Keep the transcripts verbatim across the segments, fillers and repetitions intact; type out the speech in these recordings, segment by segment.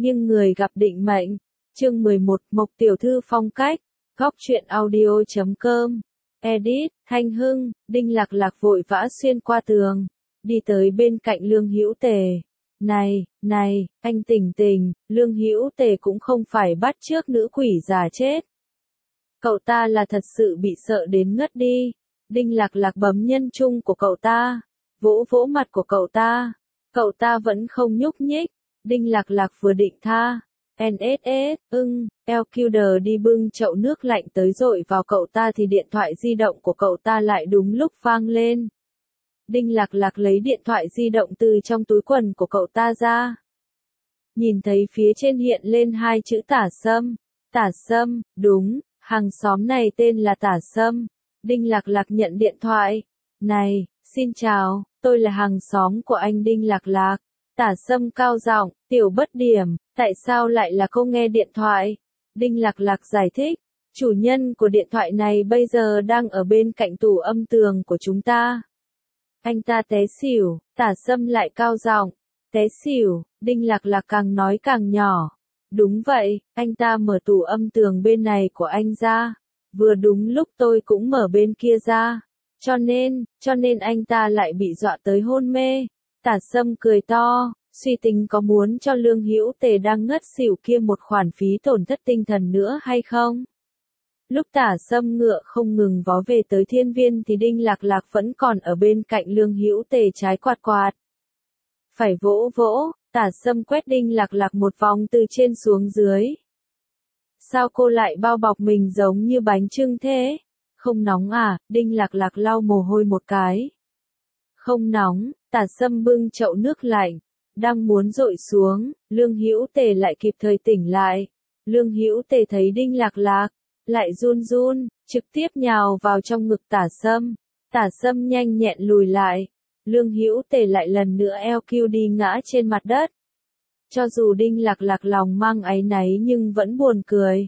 Nhưng người gặp định mệnh. Chương mười một, Mộc tiểu thư phong cách. Góc truyện audio chấm com. Edit, Thanh Hưng. Đinh Lạc Lạc vội vã xuyên qua tường, đi tới bên cạnh Lương Hữu Tề. Này, này, anh tỉnh tỉnh, Lương Hữu Tề cũng không phải bắt chước nữ quỷ già chết. Cậu ta là thật sự bị sợ đến ngất đi. Đinh Lạc Lạc bấm nhân trung của cậu ta, vỗ vỗ mặt của cậu ta. Cậu ta vẫn không nhúc nhích. Đinh Lạc Lạc vừa định tha. en ét ét, ưng, Elkuder đi bưng chậu nước lạnh tới dội vào cậu ta thì điện thoại di động của cậu ta lại đúng lúc vang lên. Đinh Lạc Lạc lấy điện thoại di động từ trong túi quần của cậu ta ra. Nhìn thấy phía trên hiện lên hai chữ Tả Sâm. Tả Sâm, đúng, hàng xóm này tên là Tả Sâm. Đinh Lạc Lạc nhận điện thoại. Này, xin chào, tôi là hàng xóm của anh Đinh Lạc Lạc. Tả Sâm cao giọng, tiểu bất điểm, tại sao lại là cô nghe điện thoại? Đinh Lạc Lạc giải thích, chủ nhân của điện thoại này bây giờ đang ở bên cạnh tủ âm tường của chúng ta. Anh ta té xỉu. Tả Sâm lại cao giọng, té xỉu. Đinh Lạc Lạc càng nói càng nhỏ. Đúng vậy, anh ta mở tủ âm tường bên này của anh ra. Vừa đúng lúc tôi cũng mở bên kia ra. Cho nên, cho nên anh ta lại bị dọa tới hôn mê. Tả Sâm cười to, suy tính có muốn cho Lương Hữu Tề đang ngất xỉu kia một khoản phí tổn thất tinh thần nữa hay không? Lúc Tả Sâm ngựa không ngừng vó về tới Thiên Viên thì Đinh Lạc Lạc vẫn còn ở bên cạnh Lương Hữu Tề trái quạt quạt. Phải vỗ vỗ. Tả Sâm quét Đinh Lạc Lạc một vòng từ trên xuống dưới. Sao cô lại bao bọc mình giống như bánh chưng thế? Không nóng à? Đinh Lạc Lạc lau mồ hôi một cái. Không nóng. Tả Sâm bưng chậu nước lạnh, đang muốn dội xuống, Lương Hữu Tề lại kịp thời tỉnh lại. Lương Hữu Tề thấy Đinh Lạc Lạc, lại run run, trực tiếp nhào vào trong ngực Tả Sâm. Tả Sâm nhanh nhẹn lùi lại. Lương Hữu Tề lại lần nữa eo kiu đi ngã trên mặt đất. Cho dù Đinh Lạc Lạc lòng mang áy náy nhưng vẫn buồn cười.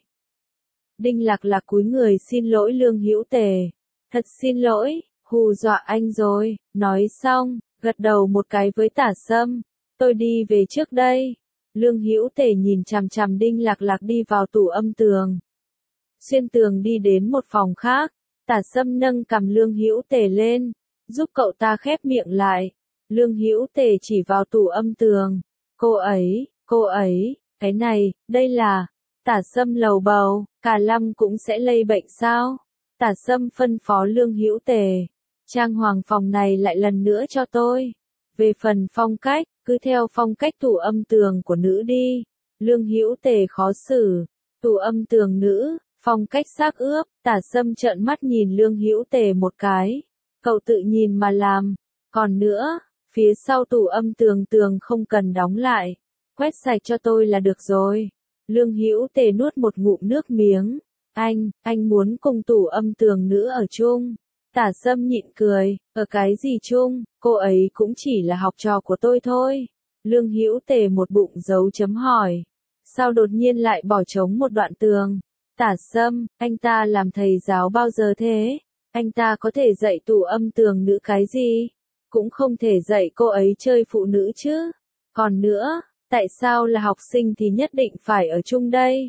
Đinh Lạc Lạc cúi người xin lỗi Lương Hữu Tề. Thật xin lỗi, hù dọa anh rồi. Nói xong, gật đầu một cái với Tả Sâm. Tôi đi về trước đây. Lương Hữu Tề nhìn chằm chằm Đinh Lạc Lạc đi vào tủ âm tường. Xuyên tường đi đến một phòng khác. Tả Sâm nâng cằm Lương Hữu Tề lên, giúp cậu ta khép miệng lại. Lương Hữu Tề chỉ vào tủ âm tường. Cô ấy, cô ấy, cái này, đây là... Tả Sâm lầu bầu, cả lâm cũng sẽ lây bệnh sao? Tả Sâm phân phó Lương Hữu Tề. Trang hoàng phòng này lại lần nữa cho tôi. Về phần phong cách, cứ theo phong cách tủ âm tường của nữ đi. Lương Hữu Tề khó xử. Tủ âm tường nữ, phong cách xác ướp. Tả Sâm trợn mắt nhìn Lương Hữu Tề một cái. Cậu tự nhìn mà làm. Còn nữa, phía sau tủ âm tường tường không cần đóng lại. Quét sạch cho tôi là được rồi. Lương Hữu Tề nuốt một ngụm nước miếng. Anh, anh muốn cùng tủ âm tường nữ ở chung. Tả Sâm nhịn cười, ở cái gì chung, cô ấy cũng chỉ là học trò của tôi thôi. Lương Hữu Tề một bụng dấu chấm hỏi. Sao đột nhiên lại bỏ trống một đoạn tường? Tả Sâm, anh ta làm thầy giáo bao giờ thế? Anh ta có thể dạy tủ âm tường nữ cái gì? Cũng không thể dạy cô ấy chơi phụ nữ chứ. Còn nữa, tại sao là học sinh thì nhất định phải ở chung đây?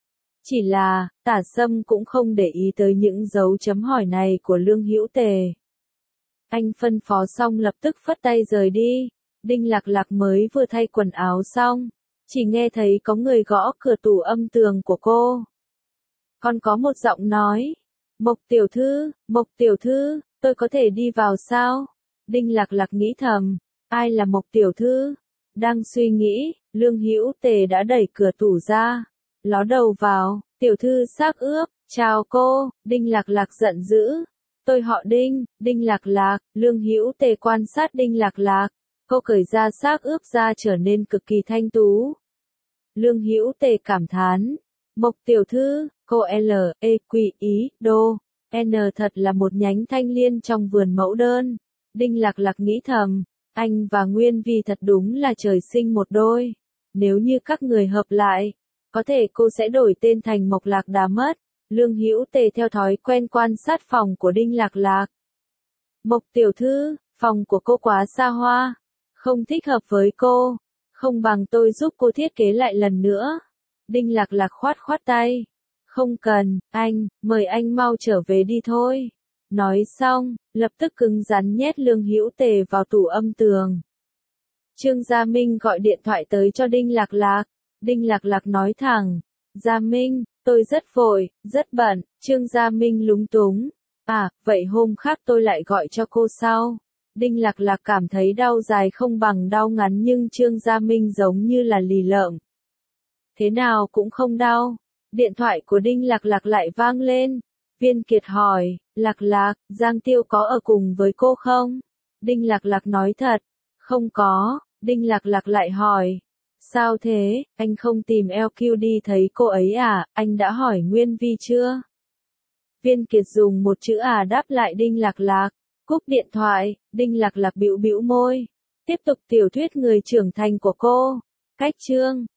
Chỉ là, Tả Sâm cũng không để ý tới những dấu chấm hỏi này của Lương Hữu Tề. Anh phân phó xong lập tức phất tay rời đi. Đinh Lạc Lạc mới vừa thay quần áo xong, chỉ nghe thấy có người gõ cửa tủ âm tường của cô. Còn có một giọng nói, Mộc tiểu thư, Mộc tiểu thư, tôi có thể đi vào sao? Đinh Lạc Lạc nghĩ thầm, ai là Mộc tiểu thư? Đang suy nghĩ, Lương Hữu Tề đã đẩy cửa tủ ra, ló đầu vào. Tiểu thư xác ướp, chào cô. Đinh Lạc Lạc giận dữ. Tôi họ Đinh. Đinh Lạc Lạc. Lương Hữu Tề quan sát Đinh Lạc Lạc. Cô cởi ra xác ướp ra trở nên cực kỳ thanh tú. Lương Hữu Tề cảm thán, Mộc tiểu thư, cô L, E, Q, ý, đô, N thật là một nhánh thanh liên trong vườn mẫu đơn. Đinh Lạc Lạc nghĩ thầm, anh và Nguyên Vi thật đúng là trời sinh một đôi. Nếu như các người hợp lại, có thể cô sẽ đổi tên thành Mộc Lạc Đà mất. Lương Hữu Tề theo thói quen quan sát phòng của Đinh Lạc Lạc. Mộc tiểu thư, phòng của cô quá xa hoa, không thích hợp với cô. Không bằng tôi giúp cô thiết kế lại lần nữa. Đinh Lạc Lạc khoát khoát tay. Không cần, anh, mời anh mau trở về đi thôi. Nói xong, lập tức cứng rắn nhét Lương Hữu Tề vào tủ âm tường. Trương Gia Minh gọi điện thoại tới cho Đinh Lạc Lạc. Đinh Lạc Lạc nói thẳng, Gia Minh, tôi rất vội, rất bận. Trương Gia Minh lúng túng. À, vậy hôm khác tôi lại gọi cho cô sau. Đinh Lạc Lạc cảm thấy đau dài không bằng đau ngắn nhưng Trương Gia Minh giống như là lì lợm. Thế nào cũng không đau. Điện thoại của Đinh Lạc Lạc lại vang lên. Viên Kiệt hỏi, Lạc Lạc, Giang Tiêu có ở cùng với cô không? Đinh Lạc Lạc nói thật, không có. Đinh Lạc Lạc lại hỏi, sao thế, anh không tìm lờ quy đi thấy cô ấy à, anh đã hỏi Nguyên Vi chưa? Viên Kiệt dùng một chữ à đáp lại Đinh Lạc Lạc. Cúp điện thoại, Đinh Lạc Lạc bĩu bĩu môi. Tiếp tục tiểu thuyết người trưởng thành của cô. Cách chương